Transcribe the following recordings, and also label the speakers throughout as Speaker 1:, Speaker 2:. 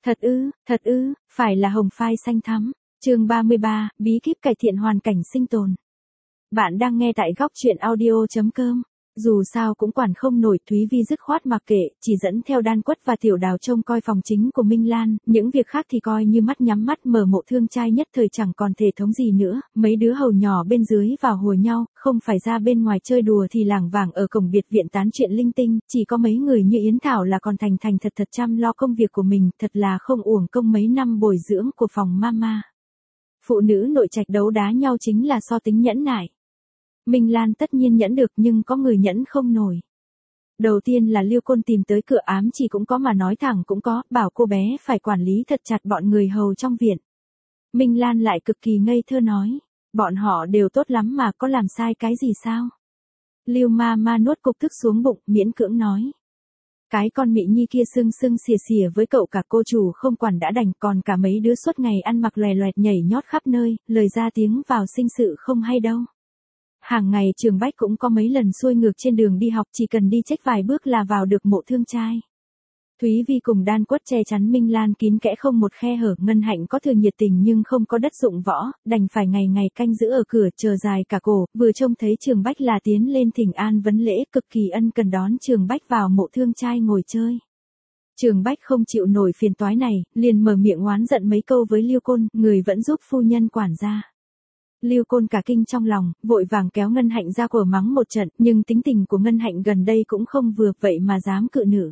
Speaker 1: Thật ư, phải là hồng phai xanh thắm. Chương 33, bí kíp cải thiện hoàn cảnh sinh tồn. Bạn đang nghe tại góc truyện audio.com. Dù sao cũng quản không nổi, Thúy Vi dứt khoát mặc kệ, chỉ dẫn theo Đan Quất và Tiểu Đào trông coi phòng chính của Minh Lan, những việc khác thì coi như mắt nhắm mắt mở. Mộ Thương trai nhất thời chẳng còn thể thống gì nữa, mấy đứa hầu nhỏ bên dưới vào hùa nhau, không phải ra bên ngoài chơi đùa thì lảng vảng ở cổng biệt viện tán chuyện linh tinh, chỉ có mấy người như Yến Thảo là còn thành thật chăm lo công việc của mình, thật là không uổng công mấy năm bồi dưỡng của phòng mama. Phụ nữ nội trạch đấu đá nhau chính là so tính nhẫn nại. Minh Lan tất nhiên nhẫn được nhưng có người nhẫn không nổi. Đầu tiên là Lưu Côn tìm tới cửa, ám chỉ cũng có mà nói thẳng cũng có, bảo cô bé phải quản lý thật chặt bọn người hầu trong viện. Minh Lan lại cực kỳ ngây thơ nói, bọn họ đều tốt lắm mà, có làm sai cái gì sao? Lưu ma nuốt cục tức xuống bụng, miễn cưỡng nói. Cái con Mị Nhi kia sưng xìa với cậu cả cô chủ không quản đã đành, còn cả mấy đứa suốt ngày ăn mặc lòe loẹt nhảy nhót khắp nơi, lời ra tiếng vào sinh sự không hay đâu. Hàng ngày Trường Bách cũng có mấy lần xuôi ngược trên đường đi học, chỉ cần đi chếch vài bước là vào được Mộ Thương trai. Thúy Vi cùng Đan Quất che chắn Minh Lan kín kẽ không một khe hở. Ngân Hạnh có thừa nhiệt tình nhưng không có đất dụng võ, đành phải ngày ngày canh giữ ở cửa chờ dài cả cổ, vừa trông thấy Trường Bách là tiến lên thỉnh an vấn lễ, cực kỳ ân cần đón Trường Bách vào Mộ Thương trai ngồi chơi. Trường Bách không chịu nổi phiền toái này, liền mở miệng oán giận mấy câu với Lưu Côn, người vẫn giúp phu nhân quản gia. Lưu Côn cả kinh trong lòng, vội vàng kéo Ngân Hạnh ra quở mắng một trận, nhưng tính tình của Ngân Hạnh gần đây cũng không vừa, vậy mà dám cự nữ.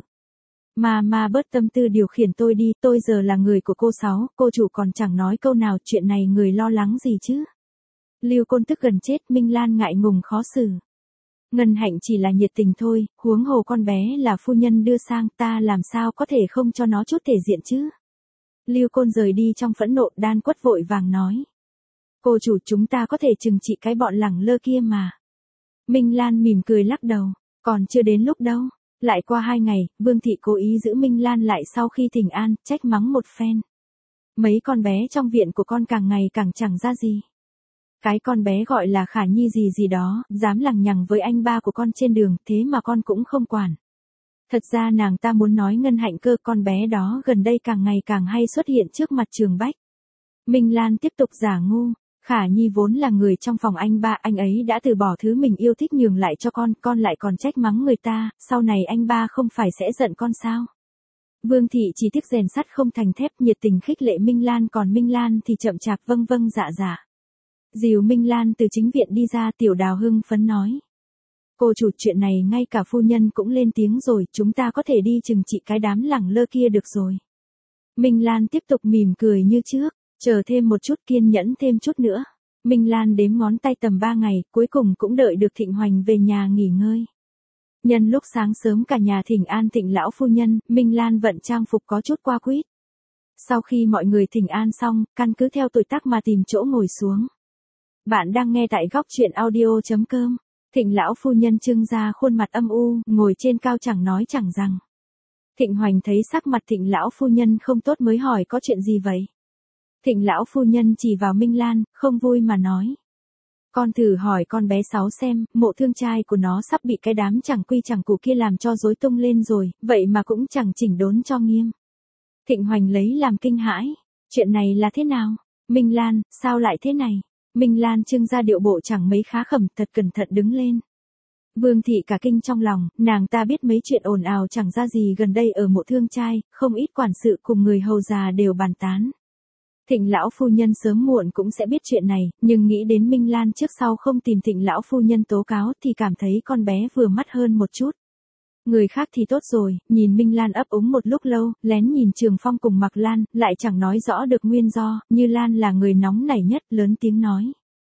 Speaker 1: Mà bớt tâm tư điều khiển tôi đi, tôi giờ là người của cô Sáu, cô chủ còn chẳng nói câu nào, chuyện này người lo lắng gì chứ? Lưu Côn tức gần chết, Minh Lan ngại ngùng khó xử. Ngân Hạnh chỉ là nhiệt tình thôi, huống hồ con bé là phu nhân đưa sang, ta làm sao có thể không cho nó chút thể diện chứ? Lưu Côn rời đi trong phẫn nộ. Đan Quất vội vàng nói. Cô chủ, chúng ta có thể trừng trị cái bọn lẳng lơ kia mà. Minh Lan mỉm cười lắc đầu, còn chưa đến lúc đâu. Lại qua 2 ngày, Vương thị cố ý giữ Minh Lan lại sau khi thỉnh an, trách mắng một phen. Mấy con bé trong viện của con càng ngày càng chẳng ra gì. Cái con bé gọi là Khả Nhi gì đó, dám lằng nhằng với anh ba của con trên đường, thế mà con cũng không quản. Thật ra nàng ta muốn nói Ngân Hạnh cơ, con bé đó gần đây càng ngày càng hay xuất hiện trước mặt Trường Bách. Minh Lan tiếp tục giả ngu. Khả Nhi vốn là người trong phòng anh ba, anh ấy đã từ bỏ thứ mình yêu thích nhường lại cho con lại còn trách mắng người ta, sau này anh ba không phải sẽ giận con sao? Vương thị chỉ tiếc rèn sắt không thành thép, nhiệt tình khích lệ Minh Lan, còn Minh Lan thì chậm chạp vâng dạ. Dìu Minh Lan từ chính viện đi ra, Tiểu Đào hưng phấn nói. Cô chủ, chuyện này ngay cả phu nhân cũng lên tiếng rồi, chúng ta có thể đi trừng trị cái đám lẳng lơ kia được rồi. Minh Lan tiếp tục mỉm cười như trước. Chờ thêm một chút, kiên nhẫn thêm chút nữa. Minh Lan đếm ngón tay tầm 3 ngày, cuối cùng cũng đợi được Thịnh Hoành về nhà nghỉ ngơi. Nhân lúc sáng sớm cả nhà thỉnh an Thịnh lão phu nhân, Minh Lan vận trang phục có chút qua quýt. Sau khi mọi người thỉnh an xong, căn cứ theo tuổi tác mà tìm chỗ ngồi xuống. Bạn đang nghe tại góc truyện audio.com. Thịnh lão phu nhân trưng ra khuôn mặt âm u, ngồi trên cao chẳng nói chẳng rằng. Thịnh Hoành thấy sắc mặt Thịnh lão phu nhân không tốt mới hỏi có chuyện gì vậy. Thịnh lão phu nhân chỉ vào Minh Lan, không vui mà nói. Con thử hỏi con bé Sáu xem, Mộ Thương trai của nó sắp bị cái đám chẳng quy chẳng củ kia làm cho rối tung lên rồi, vậy mà cũng chẳng chỉnh đốn cho nghiêm. Thịnh Hoành lấy làm kinh hãi. Chuyện này là thế nào? Minh Lan, sao lại thế này? Minh Lan trưng ra điệu bộ chẳng mấy khá khẩm, thật cẩn thận đứng lên. Vương thị cả kinh trong lòng, nàng ta biết mấy chuyện ồn ào chẳng ra gì gần đây ở Mộ Thương trai, không ít quản sự cùng người hầu già đều bàn tán. Thịnh lão phu nhân sớm muộn cũng sẽ biết chuyện này, nhưng nghĩ đến Minh Lan trước sau không tìm Thịnh lão phu nhân tố cáo thì cảm thấy con bé vừa mắt hơn một chút. Người khác thì tốt rồi, nhìn Minh Lan ấp úng một lúc lâu, lén nhìn Trường Phong cùng Mạc Lan, lại chẳng nói rõ được nguyên do, như Lan là người nóng nảy nhất, lớn tiếng nói.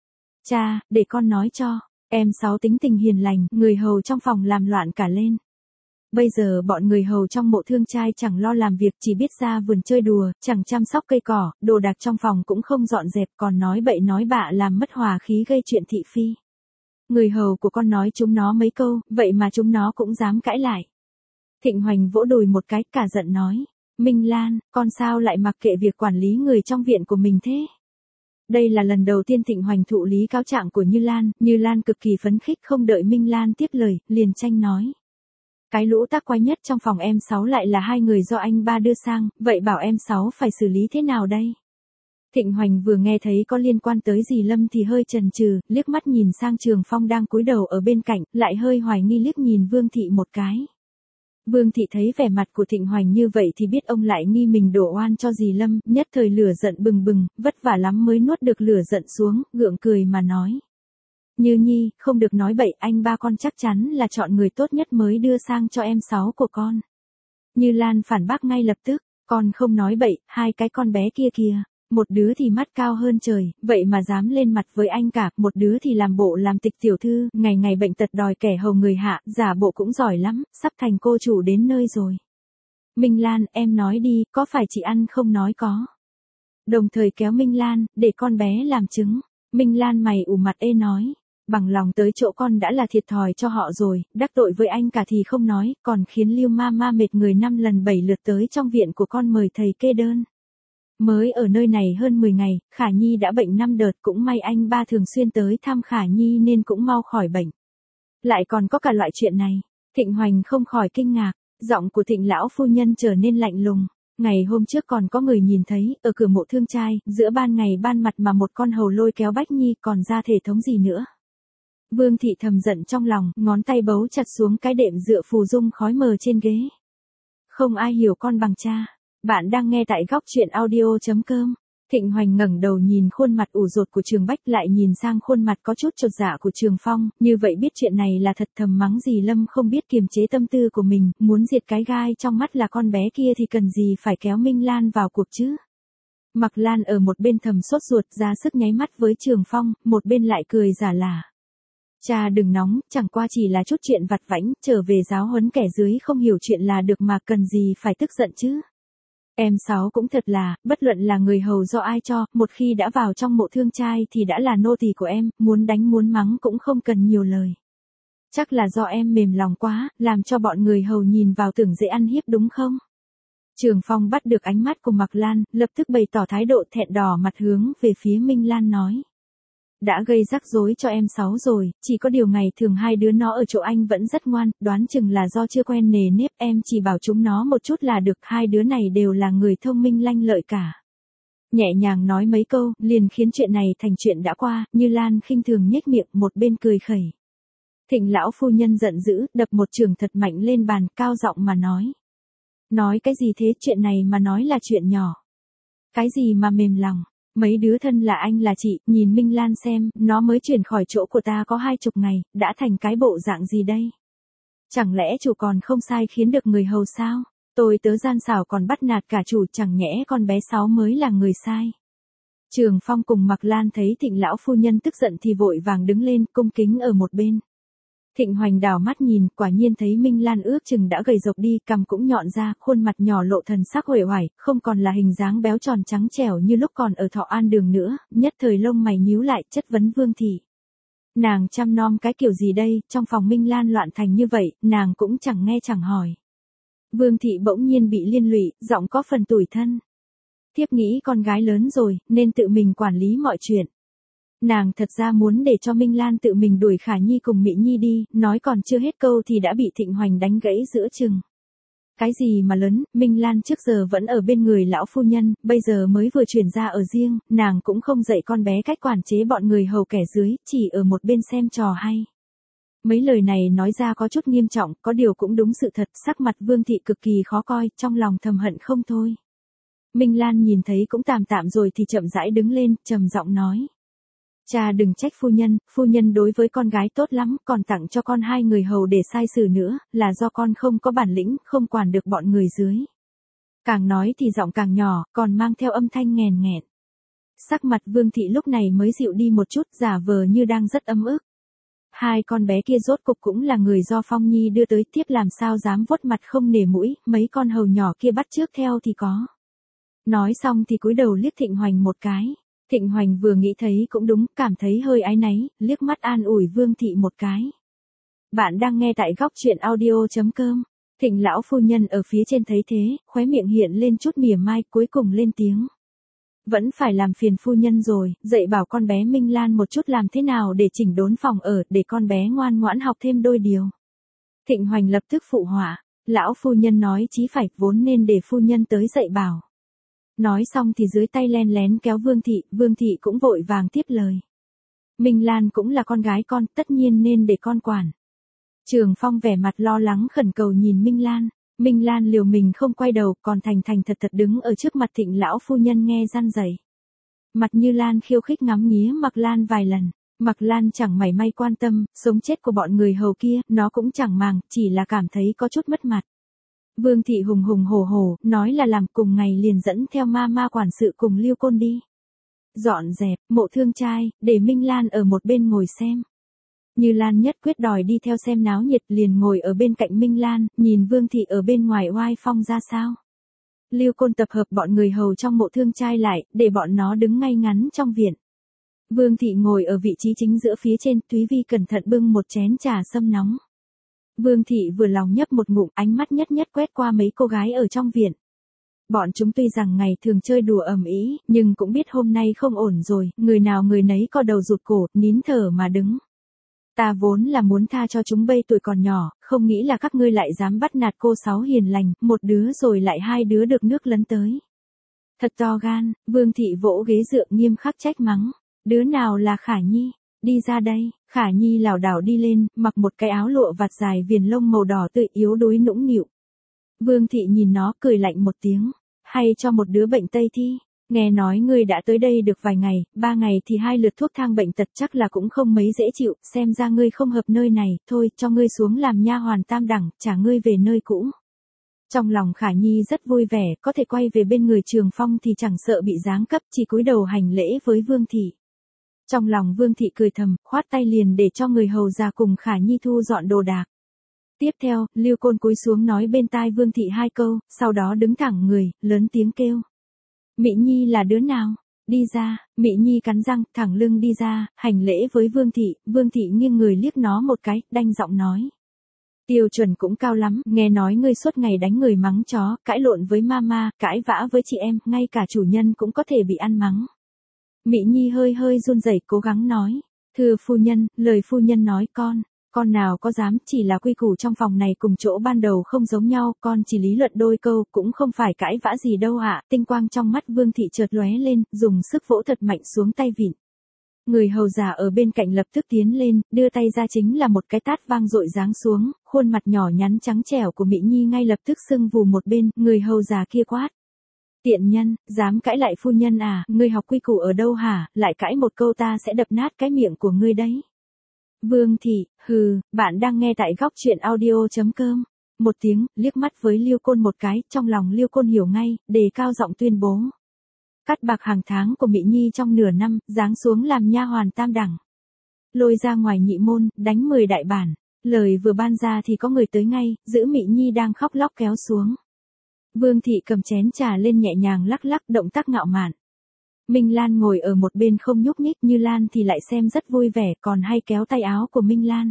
Speaker 1: Cha, để con nói cho, em Sáu tính tình hiền lành, người hầu trong phòng làm loạn cả lên. Bây giờ bọn người hầu trong Mộ Thương trai chẳng lo làm việc, chỉ biết ra vườn chơi đùa, chẳng chăm sóc cây cỏ, đồ đạc trong phòng cũng không dọn dẹp, còn nói bậy nói bạ làm mất hòa khí gây chuyện thị phi. Người hầu của con nói chúng nó mấy câu, vậy mà chúng nó cũng dám cãi lại. Thịnh Hoành vỗ đùi một cái, cả giận nói. Minh Lan, con sao lại mặc kệ việc quản lý người trong viện của mình thế? Đây là lần đầu tiên Thịnh Hoành thụ lý cáo trạng của Như Lan cực kỳ phấn khích, không đợi Minh Lan tiếp lời, liền tranh nói. Cái lũ tác quái nhất trong phòng em Sáu lại là hai người do anh ba đưa sang, vậy bảo em Sáu phải xử lý thế nào đây? Thịnh Hoành vừa nghe thấy có liên quan tới dì Lâm thì hơi chần chừ, liếc mắt nhìn sang Trường Phong đang cúi đầu ở bên cạnh, lại hơi hoài nghi liếc nhìn Vương Thị một cái. Vương Thị thấy vẻ mặt của Thịnh Hoành như vậy thì biết ông lại nghi mình đổ oan cho dì Lâm, nhất thời lửa giận bừng bừng, vất vả lắm mới nuốt được lửa giận xuống, gượng cười mà nói. Như Nhi, không được nói bậy, anh ba con chắc chắn là chọn người tốt nhất mới đưa sang cho em Sáu của con. Như Lan phản bác ngay lập tức, con không nói bậy, hai cái con bé kia kìa. Một đứa thì mắt cao hơn trời, vậy mà dám lên mặt với anh cả, một đứa thì làm bộ làm tịch tiểu thư, ngày ngày bệnh tật đòi kẻ hầu người hạ, giả bộ cũng giỏi lắm, sắp thành cô chủ đến nơi rồi. Minh Lan, em nói đi, có phải chị ăn không nói có. Đồng thời kéo Minh Lan, để con bé làm chứng. Minh Lan mày ủ mặt ê nói, bằng lòng tới chỗ con đã là thiệt thòi cho họ rồi, đắc tội với anh cả thì không nói, còn khiến Lưu Ma mệt người 5 lần 7 lượt tới trong viện của con mời thầy kê đơn. Mới ở nơi này hơn 10 ngày, Khả Nhi đã bệnh 5 đợt, cũng may anh ba thường xuyên tới thăm Khả Nhi nên cũng mau khỏi bệnh. Lại còn có cả loại chuyện này. Thịnh Hoành không khỏi kinh ngạc, giọng của Thịnh lão phu nhân trở nên lạnh lùng. Ngày hôm trước còn có người nhìn thấy, ở cửa mộ thương trai, giữa ban ngày ban mặt mà một con hầu lôi kéo Bách Nhi còn ra thể thống gì nữa. Vương Thị thầm giận trong lòng, ngón tay bấu chặt xuống cái đệm dựa phù dung khói mờ trên ghế. Không ai hiểu con bằng cha. Bạn đang nghe tại góc truyện audio.com. Thịnh Hoành ngẩng đầu nhìn khuôn mặt ủ rột của Trường Bách, lại nhìn sang khuôn mặt có chút chột dạ của Trường Phong, như vậy biết chuyện này là thật, thầm mắng dì Lâm không biết kiềm chế tâm tư của mình, muốn diệt cái gai trong mắt là con bé kia thì cần gì phải kéo Minh Lan vào cuộc chứ. Mặc Lan ở một bên thầm sốt ruột, ra sức nháy mắt với Trường Phong, một bên lại cười giả lả. Cha đừng nóng, chẳng qua chỉ là chút chuyện vặt vãnh, trở về giáo huấn kẻ dưới không hiểu chuyện là được mà, cần gì phải tức giận chứ. Em Sáu cũng thật là, bất luận là người hầu do ai cho, một khi đã vào trong mộ thương trai thì đã là nô tỳ của em, muốn đánh muốn mắng cũng không cần nhiều lời. Chắc là do em mềm lòng quá, làm cho bọn người hầu nhìn vào tưởng dễ ăn hiếp đúng không? Trường Phong bắt được ánh mắt của Mặc Lan, lập tức bày tỏ thái độ thẹn đỏ mặt hướng về phía Minh Lan nói. Đã gây rắc rối cho em Sáu rồi, chỉ có điều ngày thường hai đứa nó ở chỗ anh vẫn rất ngoan, đoán chừng là do chưa quen nề nếp, em chỉ bảo chúng nó một chút là được, hai đứa này đều là người thông minh lanh lợi cả. Nhẹ nhàng nói mấy câu, liền khiến chuyện này thành chuyện đã qua, Như Lan khinh thường nhếch miệng, một bên cười khẩy. Thịnh lão phu nhân giận dữ, đập một chưởng thật mạnh lên bàn, cao giọng mà nói. Nói cái gì thế, chuyện này mà nói là chuyện nhỏ. Cái gì mà mềm lòng. Mấy đứa thân là anh là chị, nhìn Minh Lan xem, nó mới chuyển khỏi chỗ của ta có 20 ngày, đã thành cái bộ dạng gì đây? Chẳng lẽ chủ còn không sai khiến được người hầu sao? Tôi tớ gian xảo còn bắt nạt cả chủ, chẳng nhẽ con bé Sáu mới là người sai. Trường Phong cùng Mặc Lan thấy Thịnh lão phu nhân tức giận thì vội vàng đứng lên, cung kính ở một bên. Thịnh Hoành đảo mắt nhìn, quả nhiên thấy Minh Lan ước chừng đã gầy rộc đi, cằm cũng nhọn ra, khuôn mặt nhỏ lộ thần sắc uể oải, không còn là hình dáng béo tròn trắng trẻo như lúc còn ở Thọ An Đường nữa, nhất thời lông mày nhíu lại, chất vấn Vương Thị. Nàng chăm nom cái kiểu gì đây, trong phòng Minh Lan loạn thành như vậy, nàng cũng chẳng nghe chẳng hỏi. Vương Thị bỗng nhiên bị liên lụy, giọng có phần tủi thân. Thiếp nghĩ con gái lớn rồi, nên tự mình quản lý mọi chuyện. Nàng thật ra muốn để cho Minh Lan tự mình đuổi Khả Nhi cùng Mỹ Nhi đi, nói còn chưa hết câu thì đã bị Thịnh Hoành đánh gãy giữa chừng. Cái gì mà lớn, Minh Lan trước giờ vẫn ở bên người lão phu nhân, bây giờ mới vừa chuyển ra ở riêng, nàng cũng không dạy con bé cách quản chế bọn người hầu kẻ dưới, chỉ ở một bên xem trò hay. Mấy lời này nói ra có chút nghiêm trọng, có điều cũng đúng sự thật, sắc mặt Vương Thị cực kỳ khó coi, trong lòng thầm hận không thôi. Minh Lan nhìn thấy cũng tạm tạm rồi thì chậm rãi đứng lên, trầm giọng nói. Cha đừng trách phu nhân đối với con gái tốt lắm, còn tặng cho con 2 người hầu để sai xử nữa, là do con không có bản lĩnh, không quản được bọn người dưới. Càng nói thì giọng càng nhỏ, còn mang theo âm thanh nghèn nghẹn. Sắc mặt Vương Thị lúc này mới dịu đi một chút, giả vờ như đang rất ấm ức. 2 con bé kia rốt cục cũng là người do Phong Nhi đưa tới, tiếp làm sao dám vuốt mặt không nể mũi, mấy con hầu nhỏ kia bắt chước theo thì có. Nói xong thì cúi đầu liếc Thịnh Hoành một cái. Thịnh Hoành vừa nghĩ thấy cũng đúng, cảm thấy hơi áy náy, liếc mắt an ủi Vương Thị một cái. Bạn đang nghe tại góc truyện audio.com. Thịnh lão phu nhân ở phía trên thấy thế, khóe miệng hiện lên chút mỉa mai, cuối cùng lên tiếng. Vẫn phải làm phiền phu nhân rồi, dạy bảo con bé Minh Lan một chút làm thế nào để chỉnh đốn phòng ở, để con bé ngoan ngoãn học thêm đôi điều. Thịnh Hoành lập tức phụ họa. Lão phu nhân nói chí phải, vốn nên để phu nhân tới dạy bảo. Nói xong thì dưới tay len lén kéo Vương Thị cũng vội vàng tiếp lời. Minh Lan cũng là con gái con, tất nhiên nên để con quản. Trường Phong vẻ mặt lo lắng khẩn cầu nhìn Minh Lan. Minh Lan liều mình không quay đầu, còn thành thành thật thật đứng ở trước mặt Thịnh lão phu nhân nghe răn dạy. Mặt Như Lan khiêu khích ngắm nghía Mặc Lan vài lần. Mặc Lan chẳng mảy may quan tâm, sống chết của bọn người hầu kia, nó cũng chẳng màng, chỉ là cảm thấy có chút mất mặt. Vương Thị hùng hùng hổ hổ, nói là làm cùng ngày liền dẫn theo ma quản sự cùng Lưu Côn đi. Dọn dẹp, mộ thương trai, để Minh Lan ở một bên ngồi xem. Như Lan nhất quyết đòi đi theo xem náo nhiệt, liền ngồi ở bên cạnh Minh Lan, nhìn Vương Thị ở bên ngoài oai phong ra sao. Lưu Côn tập hợp bọn người hầu trong mộ thương trai lại, để bọn nó đứng ngay ngắn trong viện. Vương Thị ngồi ở vị trí chính giữa phía trên, Thúy Vi cẩn thận bưng một chén trà sâm nóng. Vương Thị vừa lòng nhấp một ngụm, ánh mắt nhất quét qua mấy cô gái ở trong viện. Bọn chúng tuy rằng ngày thường chơi đùa ầm ĩ, nhưng cũng biết hôm nay không ổn rồi, người nào người nấy co đầu rụt cổ, nín thở mà đứng. Ta vốn là muốn tha cho chúng bây tuổi còn nhỏ, không nghĩ là các ngươi lại dám bắt nạt cô Sáu hiền lành, một đứa rồi lại hai đứa được nước lấn tới. Thật to gan, Vương Thị vỗ ghế dựa nghiêm khắc trách mắng. Đứa nào là Khả Nhi? Đi ra đây. Khả Nhi lảo đảo đi lên, mặc một cái áo lụa vạt dài viền lông màu đỏ tươi, yếu đuối nũng nịu. Vương Thị nhìn nó cười lạnh một tiếng. Hay cho một đứa bệnh Tây thi. Nghe nói ngươi đã tới đây được vài ngày, 3 ngày thì 2 lượt thuốc thang bệnh tật chắc là cũng không mấy dễ chịu, xem ra ngươi không hợp nơi này, thôi cho ngươi xuống làm nha hoàn tam đẳng, trả ngươi về nơi cũ. Trong lòng Khả Nhi rất vui vẻ, có thể quay về bên người Trường Phong thì chẳng sợ bị giáng cấp, chỉ cúi đầu hành lễ với Vương Thị. Trong lòng Vương Thị cười thầm, khoát tay liền để cho người hầu già cùng Khả Nhi thu dọn đồ đạc. Tiếp theo, Lưu Côn cúi xuống nói bên tai Vương Thị 2 câu, sau đó đứng thẳng người, lớn tiếng kêu. Mị Nhi là đứa nào? Đi ra. Mị Nhi cắn răng, thẳng lưng đi ra, hành lễ với Vương Thị. Vương Thị nghiêng người liếc nó một cái, đanh giọng nói. Tiêu chuẩn cũng cao lắm, nghe nói ngươi suốt ngày đánh người mắng chó, cãi lộn với mama, cãi vã với chị em, ngay cả chủ nhân cũng có thể bị ăn mắng. Mị Nhi hơi run rẩy cố gắng nói. Thưa phu nhân, lời phu nhân nói con nào có dám, chỉ là quy củ trong phòng này cùng chỗ ban đầu không giống nhau, con chỉ lý luận đôi câu, cũng không phải cãi vã gì đâu ạ. Tinh quang trong mắt Vương Thị chợt lóe lên, dùng sức vỗ thật mạnh xuống tay vịn. Người hầu già ở bên cạnh lập tức tiến lên, đưa tay ra chính là một cái tát vang dội giáng xuống, khuôn mặt nhỏ nhắn trắng trẻo của Mị Nhi ngay lập tức sưng vù một bên, người hầu già kia quát. Tiện nhân, dám cãi lại phu nhân à, ngươi học quy củ ở đâu hả, lại cãi một câu ta sẽ đập nát cái miệng của ngươi đấy. Vương Thị, hừ, bạn đang nghe tại góc truyện audio.com. Một tiếng, liếc mắt với Lưu Côn một cái, trong lòng Lưu Côn hiểu ngay, đề cao giọng tuyên bố. Cắt bạc hàng tháng của Mị Nhi trong nửa năm, giáng xuống làm nha hoàn tam đẳng. Lôi ra ngoài nhị môn, đánh 10 đại bản. Lời vừa ban ra thì có người tới ngay, giữ Mị Nhi đang khóc lóc kéo xuống. Vương Thị cầm chén trà lên nhẹ nhàng lắc lắc, động tác ngạo mạn. Minh Lan ngồi ở một bên không nhúc nhích, Như Lan thì lại xem rất vui vẻ, còn hay kéo tay áo của Minh Lan.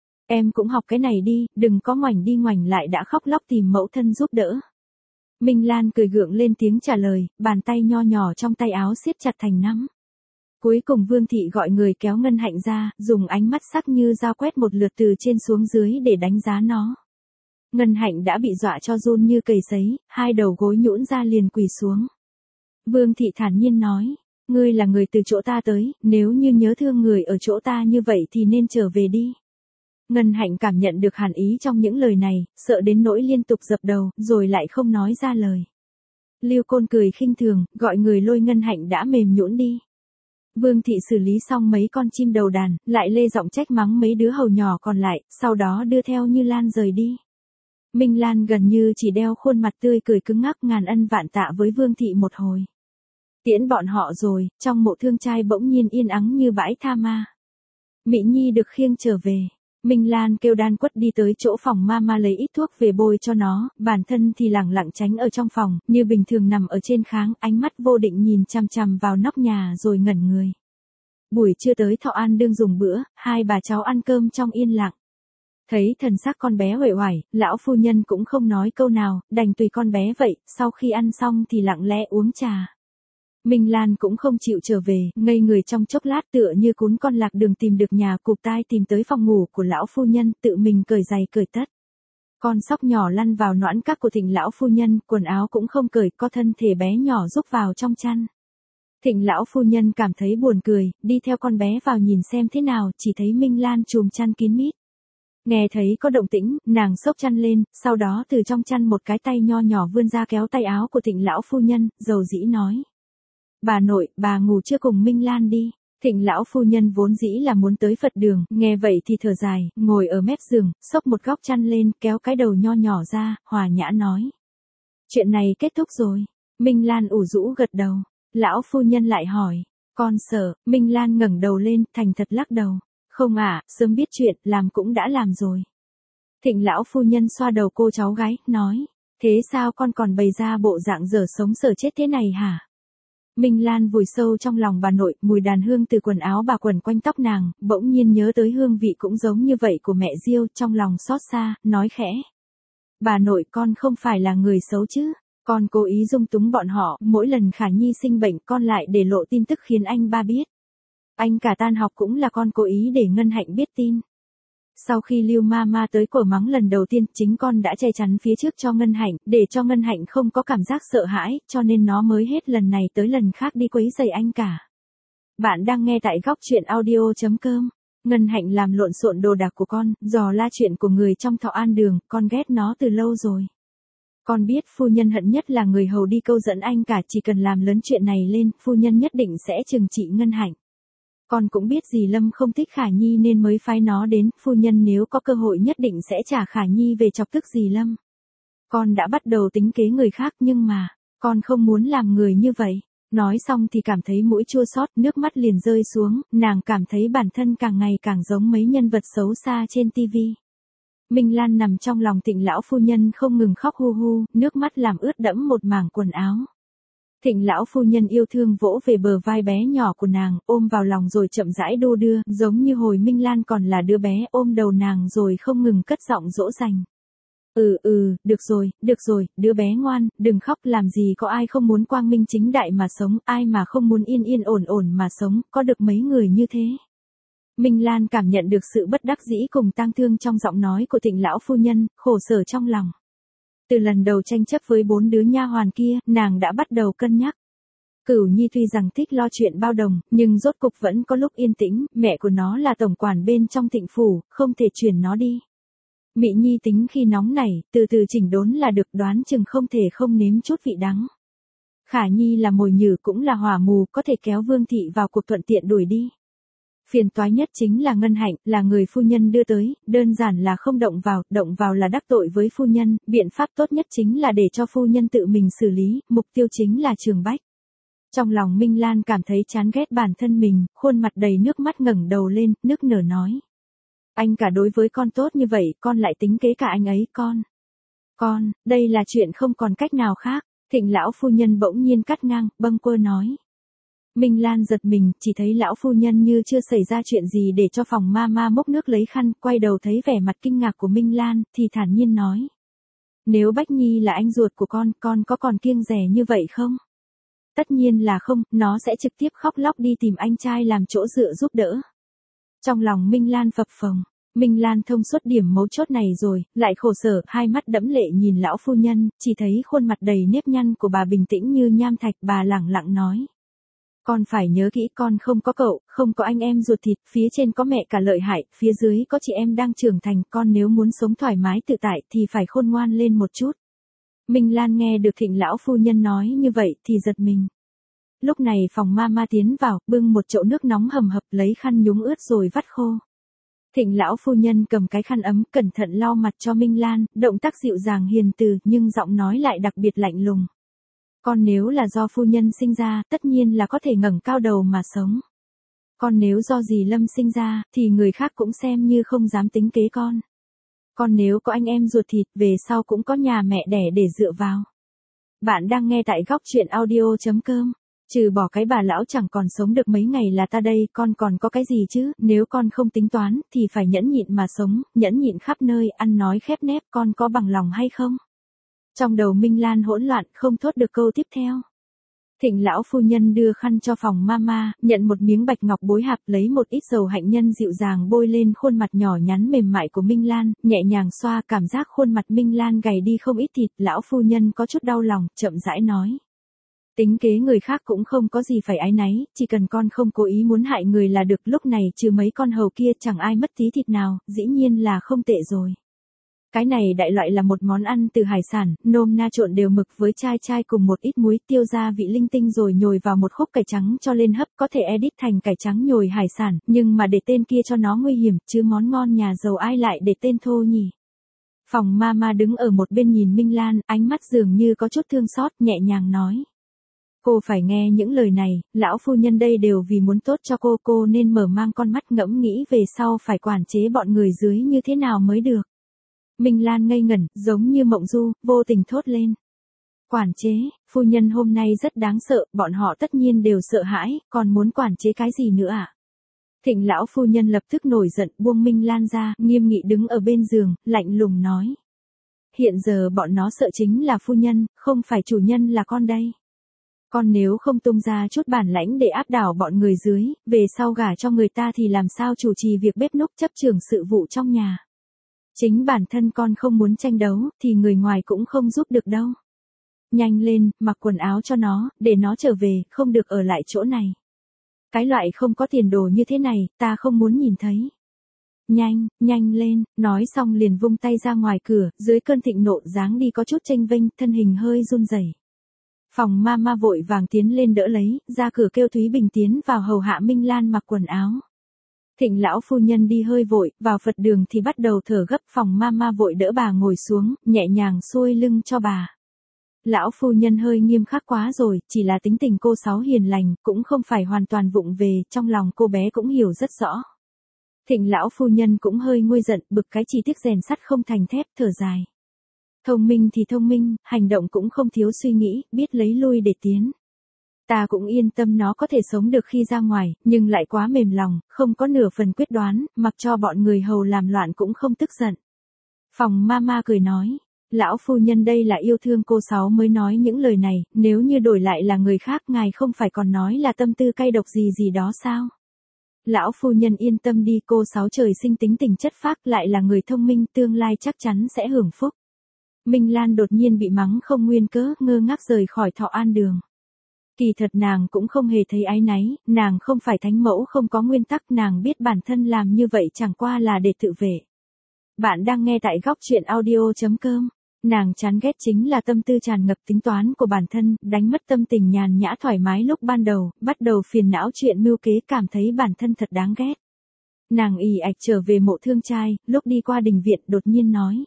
Speaker 1: Em cũng học cái này đi, đừng có ngoảnh đi ngoảnh lại đã khóc lóc tìm mẫu thân giúp đỡ. Minh Lan cười gượng lên tiếng trả lời, bàn tay nho nhỏ trong tay áo siết chặt thành nắm. Cuối cùng Vương Thị gọi người kéo Ngân Hạnh ra, dùng ánh mắt sắc như dao quét một lượt từ trên xuống dưới để đánh giá nó. Ngân Hạnh đã bị dọa cho run như cầy sấy, 2 đầu gối nhũn ra liền quỳ xuống. Vương Thị thản nhiên nói, ngươi là người từ chỗ ta tới, nếu như nhớ thương người ở chỗ ta như vậy thì nên trở về đi. Ngân Hạnh cảm nhận được hàn ý trong những lời này, sợ đến nỗi liên tục dập đầu, rồi lại không nói ra lời. Lưu Côn cười khinh thường, gọi người lôi Ngân Hạnh đã mềm nhũn đi. Vương Thị xử lý xong mấy con chim đầu đàn, lại lê giọng trách mắng mấy đứa hầu nhỏ còn lại, sau đó đưa theo Như Lan rời đi. Minh Lan gần như chỉ đeo khuôn mặt tươi cười cứng ngắc ngàn ân vạn tạ với Vương Thị một hồi. Tiễn bọn họ rồi, trong mộ thương trai bỗng nhiên yên ắng như bãi tha ma. Mị Nhi được khiêng trở về. Minh Lan kêu đan quất đi tới chỗ phòng mama lấy ít thuốc về bôi cho nó, bản thân thì lẳng lặng tránh ở trong phòng, như bình thường nằm ở trên kháng, ánh mắt vô định nhìn chằm chằm vào nóc nhà rồi ngẩn người. Buổi trưa tới Thọ An đương dùng bữa, 2 bà cháu ăn cơm trong yên lặng. Thấy thần sắc con bé uể oải, lão phu nhân cũng không nói câu nào, đành tùy con bé vậy, sau khi ăn xong thì lặng lẽ uống trà. Minh Lan cũng không chịu trở về, ngây người trong chốc lát tựa như cún con lạc đường tìm được nhà, cụp tai tìm tới phòng ngủ của lão phu nhân, tự mình cởi giày cởi tất. Con sóc nhỏ lăn vào noãn các của Thịnh lão phu nhân, quần áo cũng không cởi, có thân thể bé nhỏ rúc vào trong chăn. Thịnh lão phu nhân cảm thấy buồn cười, đi theo con bé vào nhìn xem thế nào, chỉ thấy Minh Lan chùm chăn kín mít. Nghe thấy có động tĩnh, nàng xốc chăn lên, sau đó từ trong chăn một cái tay nho nhỏ vươn ra kéo tay áo của Thịnh lão phu nhân, dầu dĩ nói. Bà nội, bà ngủ chưa cùng Minh Lan đi. Thịnh lão phu nhân vốn dĩ là muốn tới Phật đường, nghe vậy thì thở dài, ngồi ở mép giường, xốc một góc chăn lên, kéo cái đầu nho nhỏ ra, hòa nhã nói. Chuyện này kết thúc rồi. Minh Lan ủ rũ gật đầu. Lão phu nhân lại hỏi. Con sợ. Minh Lan ngẩng đầu lên, thành thật lắc đầu. Không ạ, sớm biết chuyện, làm cũng đã làm rồi. Thịnh lão phu nhân xoa đầu cô cháu gái, nói. Thế sao con còn bày ra bộ dạng dở sống dở chết thế này hả? Minh Lan vùi sâu trong lòng bà nội, mùi đàn hương từ quần áo bà quần quanh tóc nàng, bỗng nhiên nhớ tới hương vị cũng giống như vậy của mẹ Diêu, trong lòng xót xa, nói khẽ. Bà nội, con không phải là người xấu chứ, con cố ý dung túng bọn họ, mỗi lần Khả Nhi sinh bệnh con lại để lộ tin tức khiến anh ba biết. Anh cả tan học cũng là con cố ý để Ngân Hạnh biết tin. Sau khi Lưu Mama tới cổ mắng lần đầu tiên, chính con đã che chắn phía trước cho Ngân Hạnh, để cho Ngân Hạnh không có cảm giác sợ hãi, cho nên nó mới hết lần này tới lần khác đi quấy rầy anh cả. Bạn đang nghe tại góc truyện audio.com. Ngân Hạnh làm lộn xộn đồ đạc của con, dò la chuyện của người trong Thọ An Đường, con ghét nó từ lâu rồi. Con biết phu nhân hận nhất là người hầu đi câu dẫn anh cả, chỉ cần làm lớn chuyện này lên, phu nhân nhất định sẽ trừng trị Ngân Hạnh. Con cũng biết dì Lâm không thích Khả Nhi nên mới phái nó đến, phu nhân nếu có cơ hội nhất định sẽ trả Khả Nhi về chọc tức dì Lâm. Con đã bắt đầu tính kế người khác nhưng mà, con không muốn làm người như vậy. Nói xong thì cảm thấy mũi chua xót, nước mắt liền rơi xuống, nàng cảm thấy bản thân càng ngày càng giống mấy nhân vật xấu xa trên tivi. Minh Lan nằm trong lòng Thịnh lão phu nhân không ngừng khóc hu hu, nước mắt làm ướt đẫm một mảng quần áo. Thịnh lão phu nhân yêu thương vỗ về bờ vai bé nhỏ của nàng, ôm vào lòng rồi chậm rãi đô đưa, giống như hồi Minh Lan còn là đứa bé, ôm đầu nàng rồi không ngừng cất giọng dỗ dành. Được rồi, đứa bé ngoan, đừng khóc, làm gì có ai không muốn quang minh chính đại mà sống, ai mà không muốn yên yên ổn ổn mà sống, có được mấy người như thế. Minh Lan cảm nhận được sự bất đắc dĩ cùng tang thương trong giọng nói của Thịnh lão phu nhân, khổ sở trong lòng. Từ lần đầu tranh chấp với 4 đứa nha hoàn kia, nàng đã bắt đầu cân nhắc. Cửu Nhi tuy rằng thích lo chuyện bao đồng, nhưng rốt cục vẫn có lúc yên tĩnh, mẹ của nó là tổng quản bên trong Thịnh phủ, không thể chuyển nó đi. Mị Nhi tính khi nóng nảy, từ từ chỉnh đốn là được, đoán chừng không thể không nếm chút vị đắng. Khả Nhi là mồi nhử cũng là hỏa mù, có thể kéo Vương thị vào cuộc thuận tiện đuổi đi. Phiền toái nhất chính là Ngân Hạnh, là người phu nhân đưa tới, đơn giản là không động vào là đắc tội với phu nhân, biện pháp tốt nhất chính là để cho phu nhân tự mình xử lý, mục tiêu chính là Trường Bách. Trong lòng Minh Lan cảm thấy chán ghét bản thân mình, khuôn mặt đầy nước mắt ngẩng đầu lên, nức nở nói. Anh cả đối với con tốt như vậy, con lại tính kế cả anh ấy, Con, đây là chuyện không còn cách nào khác. Thịnh lão phu nhân bỗng nhiên cắt ngang, bâng quơ nói. Minh Lan giật mình, chỉ thấy lão phu nhân như chưa xảy ra chuyện gì để cho phòng ma múc nước lấy khăn, quay đầu thấy vẻ mặt kinh ngạc của Minh Lan, thì thản nhiên nói. Nếu Bách Nhi là anh ruột của con có còn kiêng dè như vậy không? Tất nhiên là không, nó sẽ trực tiếp khóc lóc đi tìm anh trai làm chỗ dựa giúp đỡ. Trong lòng Minh Lan phập phồng, Minh Lan thông suốt điểm mấu chốt này rồi, lại khổ sở, hai mắt đẫm lệ nhìn lão phu nhân, chỉ thấy khuôn mặt đầy nếp nhăn của bà bình tĩnh như nham thạch, bà lẳng lặng nói. Con phải nhớ kỹ, con không có cậu, không có anh em ruột thịt, phía trên có mẹ cả lợi hại, phía dưới có chị em đang trưởng thành, con nếu muốn sống thoải mái tự tại thì phải khôn ngoan lên một chút. Minh Lan nghe được Thịnh lão phu nhân nói như vậy thì giật mình. Lúc này phòng ma tiến vào, bưng một chậu nước nóng hầm hập, lấy khăn nhúng ướt rồi vắt khô. Thịnh lão phu nhân cầm cái khăn ấm, cẩn thận lau mặt cho Minh Lan, động tác dịu dàng hiền từ, nhưng giọng nói lại đặc biệt lạnh lùng. Con nếu là do phu nhân sinh ra, tất nhiên là có thể ngẩng cao đầu mà sống. Con nếu do dì Lâm sinh ra, thì người khác cũng xem như không dám tính kế con. Con nếu có anh em ruột thịt, về sau cũng có nhà mẹ đẻ để dựa vào. Bạn đang nghe tại góc truyện audio.com. Trừ bỏ cái bà lão chẳng còn sống được mấy ngày là ta đây, con còn có cái gì chứ, nếu con không tính toán, thì phải nhẫn nhịn mà sống, nhẫn nhịn khắp nơi, ăn nói khép nép, con có bằng lòng hay không? Trong đầu Minh Lan hỗn loạn, không thốt được câu tiếp theo. Thịnh lão phu nhân đưa khăn cho phòng mama, nhận một miếng bạch ngọc bối hạp, lấy một ít dầu hạnh nhân dịu dàng bôi lên khuôn mặt nhỏ nhắn mềm mại của Minh Lan, nhẹ nhàng xoa, cảm giác khuôn mặt Minh Lan gầy đi không ít thịt, lão phu nhân có chút đau lòng, chậm rãi nói. Tính kế người khác cũng không có gì phải áy náy, chỉ cần con không cố ý muốn hại người là được, lúc này trừ mấy con hầu kia chẳng ai mất tí thịt nào, dĩ nhiên là không tệ rồi. Cái này đại loại là một món ăn từ hải sản, nôm na trộn đều mực với chai chai cùng một ít muối, tiêu gia vị linh tinh rồi nhồi vào một khúc cải trắng cho lên hấp, có thể edit thành cải trắng nhồi hải sản, nhưng mà để tên kia cho nó nguy hiểm, chứ món ngon nhà giàu ai lại để tên thô nhỉ. Phòng mama đứng ở một bên nhìn Minh Lan, ánh mắt dường như có chút thương xót, nhẹ nhàng nói. Cô phải nghe những lời này, lão phu nhân đây đều vì muốn tốt cho cô nên mở mang con mắt ngẫm nghĩ về sau phải quản chế bọn người dưới như thế nào mới được. Minh Lan ngây ngẩn, giống như mộng du, vô tình thốt lên. Quản chế, phu nhân hôm nay rất đáng sợ, bọn họ tất nhiên đều sợ hãi, còn muốn quản chế cái gì nữa à? Thịnh lão phu nhân lập tức nổi giận, buông Minh Lan ra, nghiêm nghị đứng ở bên giường, lạnh lùng nói. Hiện giờ bọn nó sợ chính là phu nhân, không phải chủ nhân là con đây. Con nếu không tung ra chút bản lãnh để áp đảo bọn người dưới, về sau gả cho người ta thì làm sao chủ trì việc bếp núc, chấp trưởng sự vụ trong nhà. Chính bản thân con không muốn tranh đấu, thì người ngoài cũng không giúp được đâu. Nhanh lên, mặc quần áo cho nó, để nó trở về, không được ở lại chỗ này. Cái loại không có tiền đồ như thế này, ta không muốn nhìn thấy. Nhanh lên, nói xong liền vung tay ra ngoài cửa, dưới cơn thịnh nộ dáng đi có chút chênh vênh, thân hình hơi run rẩy. Phòng mama vội vàng tiến lên đỡ lấy, ra cửa kêu Thúy Bình tiến vào hầu hạ Minh Lan mặc quần áo. Thịnh lão phu nhân đi hơi vội, vào Phật đường thì bắt đầu thở gấp, phòng mama vội đỡ bà ngồi xuống, nhẹ nhàng xuôi lưng cho bà. Lão phu nhân hơi nghiêm khắc quá rồi, chỉ là tính tình cô Sáu hiền lành, cũng không phải hoàn toàn vụng về, trong lòng cô bé cũng hiểu rất rõ. Thịnh lão phu nhân cũng hơi nguôi giận, bực cái chi tiết rèn sắt không thành thép, thở dài. Thông minh thì thông minh, hành động cũng không thiếu suy nghĩ, biết lấy lui để tiến. Ta cũng yên tâm nó có thể sống được khi ra ngoài, nhưng lại quá mềm lòng, không có nửa phần quyết đoán, mặc cho bọn người hầu làm loạn cũng không tức giận. Phòng mama cười nói, lão phu nhân đây là yêu thương cô Sáu mới nói những lời này, nếu như đổi lại là người khác ngài không phải còn nói là tâm tư cay độc gì đó sao? Lão phu nhân yên tâm đi, cô Sáu trời sinh tính tình chất phác, lại là người thông minh, tương lai chắc chắn sẽ hưởng phúc. Minh Lan đột nhiên bị mắng không nguyên cớ, ngơ ngác rời khỏi Thọ An đường. Kỳ thật nàng cũng không hề thấy áy náy, nàng không phải thánh mẫu không có nguyên tắc, nàng biết bản thân làm như vậy chẳng qua là để tự vệ. Bạn đang nghe tại góc truyện audio.com. Nàng chán ghét chính là tâm tư tràn ngập tính toán của bản thân, đánh mất tâm tình nhàn nhã thoải mái lúc ban đầu, bắt đầu phiền não chuyện mưu kế, cảm thấy bản thân thật đáng ghét. Nàng ì ạch trở về mộ thương trai, lúc đi qua đình viện đột nhiên nói.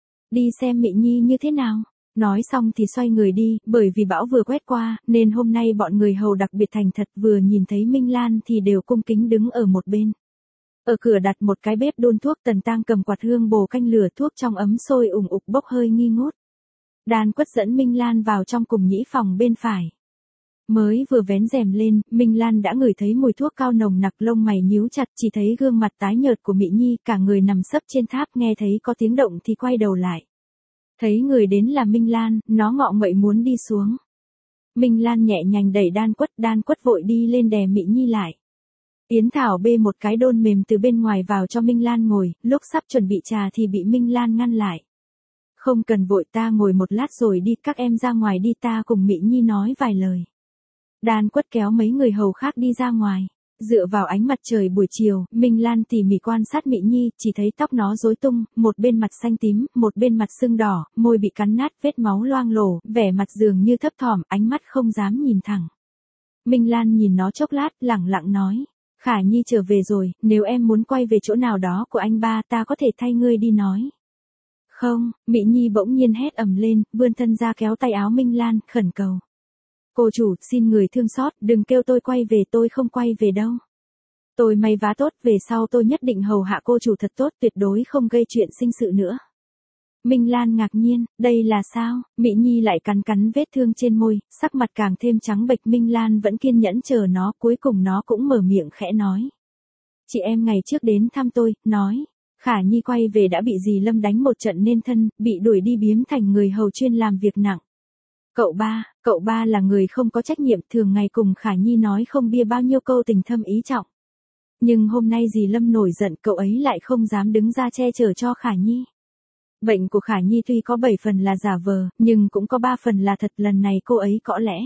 Speaker 1: Đi xem Mị Nhi như thế nào? Nói xong thì xoay người đi, bởi vì bão vừa quét qua, nên hôm nay bọn người hầu đặc biệt thành thật, vừa nhìn thấy Minh Lan thì đều cung kính đứng ở một bên. Ở cửa đặt một cái bếp đun thuốc, Tần Tang cầm quạt hương bồ canh lửa, thuốc trong ấm sôi ủng ục bốc hơi nghi ngút. Đan Quất dẫn Minh Lan vào trong cùng nhĩ phòng bên phải. Mới vừa vén rèm lên, Minh Lan đã ngửi thấy mùi thuốc cao nồng nặc, lông mày nhíu chặt, chỉ thấy gương mặt tái nhợt của Mị Nhi, cả người nằm sấp trên tháp, nghe thấy có tiếng động thì quay đầu lại. Thấy người đến là Minh Lan, nó ngọ nguậy muốn đi xuống. Minh Lan nhẹ nhàng đẩy Đan Quất vội đi lên đè Mị Nhi lại. Yến Thảo bê một cái đôn mềm từ bên ngoài vào cho Minh Lan ngồi, lúc sắp chuẩn bị trà thì bị Minh Lan ngăn lại. Không cần vội, ta ngồi một lát rồi đi, các em ra ngoài đi, ta cùng Mị Nhi nói vài lời. Đan Quất kéo mấy người hầu khác đi ra ngoài. Dựa vào ánh mặt trời buổi chiều, Minh Lan tỉ mỉ quan sát Mị Nhi, chỉ thấy tóc nó rối tung, một bên mặt xanh tím, một bên mặt sưng đỏ, môi bị cắn nát, vết máu loang lổ, vẻ mặt dường như thấp thỏm, ánh mắt không dám nhìn thẳng. Minh Lan nhìn nó chốc lát, lẳng lặng nói. Khả Nhi trở về rồi, nếu em muốn quay về chỗ nào đó của anh ba, ta có thể thay ngươi đi nói. Không, Mị Nhi bỗng nhiên hét ầm lên, vươn thân ra kéo tay áo Minh Lan, khẩn cầu. Cô chủ, xin người thương xót, đừng kêu tôi quay về, tôi không quay về đâu. Tôi may vá tốt, về sau tôi nhất định hầu hạ cô chủ thật tốt, tuyệt đối không gây chuyện sinh sự nữa. Minh Lan ngạc nhiên, đây là sao? Mị Nhi lại cắn vết thương trên môi, sắc mặt càng thêm trắng bệch. Minh Lan vẫn kiên nhẫn chờ nó, cuối cùng nó cũng mở miệng khẽ nói. Chị em ngày trước đến thăm tôi, nói. Khả Nhi quay về đã bị dì Lâm đánh một trận nên thân, bị đuổi đi biếm thành người hầu chuyên làm việc nặng. Cậu ba là người không có trách nhiệm, thường ngày cùng Khả Nhi nói không bia bao nhiêu câu tình thâm ý trọng. Nhưng hôm nay dì Lâm nổi giận, cậu ấy lại không dám đứng ra che chở cho Khả Nhi. Bệnh của Khả Nhi tuy có 7 phần là giả vờ, nhưng cũng có 3 phần là thật, lần này cô ấy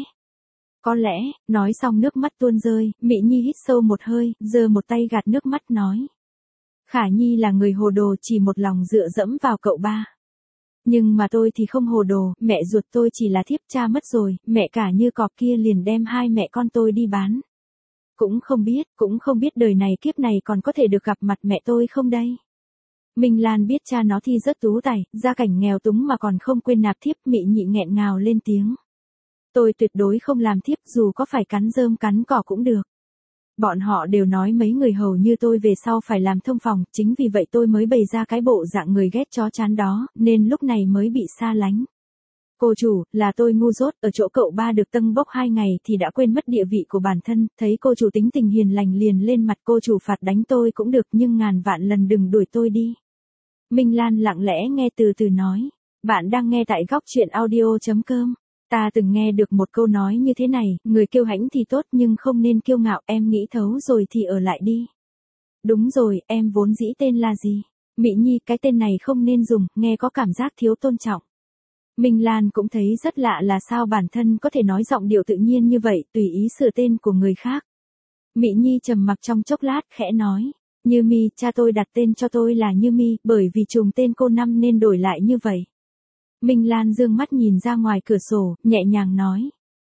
Speaker 1: có lẽ, nói xong nước mắt tuôn rơi, Mị Nhi hít sâu một hơi, giơ một tay gạt nước mắt nói. Khả Nhi là người hồ đồ, chỉ một lòng dựa dẫm vào cậu ba. Nhưng mà tôi thì không hồ đồ, mẹ ruột tôi chỉ là thiếp, cha mất rồi, mẹ cả như cọp kia liền đem hai mẹ con tôi đi bán. Cũng không biết đời này kiếp này còn có thể được gặp mặt mẹ tôi không đây. Minh Lan biết cha nó thi rất tú tài, gia cảnh nghèo túng mà còn không quên nạp thiếp, Mị Nhị nghẹn ngào lên tiếng. Tôi tuyệt đối không làm thiếp, dù có phải cắn rơm cắn cỏ cũng được. Bọn họ đều nói mấy người hầu như tôi về sau phải làm thông phòng, chính vì vậy tôi mới bày ra cái bộ dạng người ghét chó chán đó, nên lúc này mới bị xa lánh. Cô chủ, là tôi ngu dốt, ở chỗ cậu ba được tâng bốc 2 ngày thì đã quên mất địa vị của bản thân, thấy cô chủ tính tình hiền lành liền lên mặt, cô chủ phạt đánh tôi cũng được nhưng ngàn vạn lần đừng đuổi tôi đi. Minh Lan lặng lẽ nghe từ từ nói, bạn đang nghe tại Góc Chuyện Audio.com. Ta từng nghe được một câu nói như thế này, người kiêu hãnh thì tốt nhưng không nên kiêu ngạo, em nghĩ thấu rồi thì ở lại đi. Đúng rồi, em vốn dĩ tên là gì? Mị Nhi, cái tên này không nên dùng, nghe có cảm giác thiếu tôn trọng. Minh Lan cũng thấy rất lạ là sao bản thân có thể nói giọng điệu tự nhiên như vậy, tùy ý sửa tên của người khác. Mị Nhi trầm mặc trong chốc lát khẽ nói, Như Mi, cha tôi đặt tên cho tôi là Như Mi, bởi vì trùng tên cô năm nên đổi lại như vậy. Minh Lan dương mắt nhìn ra ngoài cửa sổ, nhẹ nhàng nói.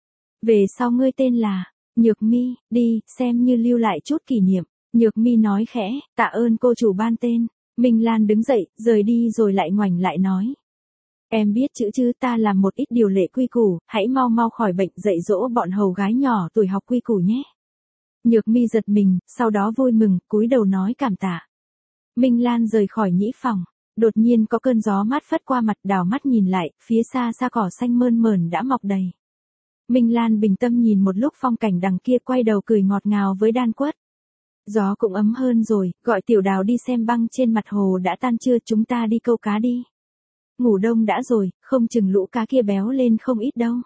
Speaker 1: Về sau ngươi tên là Nhược Mi, đi, xem như lưu lại chút kỷ niệm. Nhược Mi nói khẽ, tạ ơn cô chủ ban tên. Minh Lan đứng dậy, rời đi rồi lại ngoảnh lại nói. Em biết chữ chứ, ta làm một ít điều lệ quy củ, hãy mau mau khỏi bệnh dạy dỗ bọn hầu gái nhỏ tuổi học quy củ nhé. Nhược Mi giật mình, sau đó vui mừng, cúi đầu nói cảm tạ. Minh Lan rời khỏi nhĩ phòng. Đột nhiên có cơn gió mát phất qua mặt, đảo mắt nhìn lại, phía xa xa cỏ xanh mơn mởn đã mọc đầy. Minh Lan bình tâm nhìn một lúc phong cảnh đằng kia, quay đầu cười ngọt ngào với Đan Quất. Gió cũng ấm hơn rồi, gọi Tiểu Đào đi xem băng trên mặt hồ đã tan chưa, chúng ta đi câu cá đi. Ngủ đông đã rồi, không chừng lũ cá kia béo lên không ít đâu.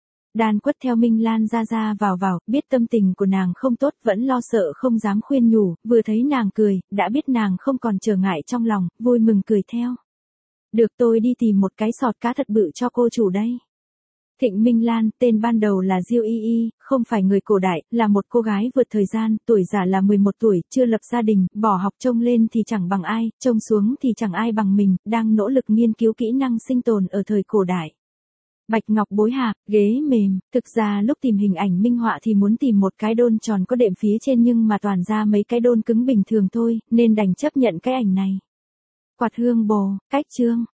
Speaker 1: Đan Quất theo Minh Lan ra vào, biết tâm tình của nàng không tốt, vẫn lo sợ không dám khuyên nhủ, vừa thấy nàng cười, đã biết nàng không còn trở ngại trong lòng, vui mừng cười theo. Được, tôi đi tìm một cái sọt cá thật bự cho cô chủ đây. Thịnh Minh Lan, tên ban đầu là Diêu Y Y, không phải người cổ đại, là một cô gái vượt thời gian, tuổi già là 11 tuổi, chưa lập gia đình, bỏ học, trông lên thì chẳng bằng ai, trông xuống thì chẳng ai bằng mình, đang nỗ lực nghiên cứu kỹ năng sinh tồn ở thời cổ đại. Bạch ngọc bối hạp, ghế mềm, thực ra lúc tìm hình ảnh minh họa thì muốn tìm một cái đôn tròn có đệm phía trên nhưng mà toàn ra mấy cái đôn cứng bình thường thôi, nên đành chấp nhận cái ảnh này. Quạt hương bồ, cách chương.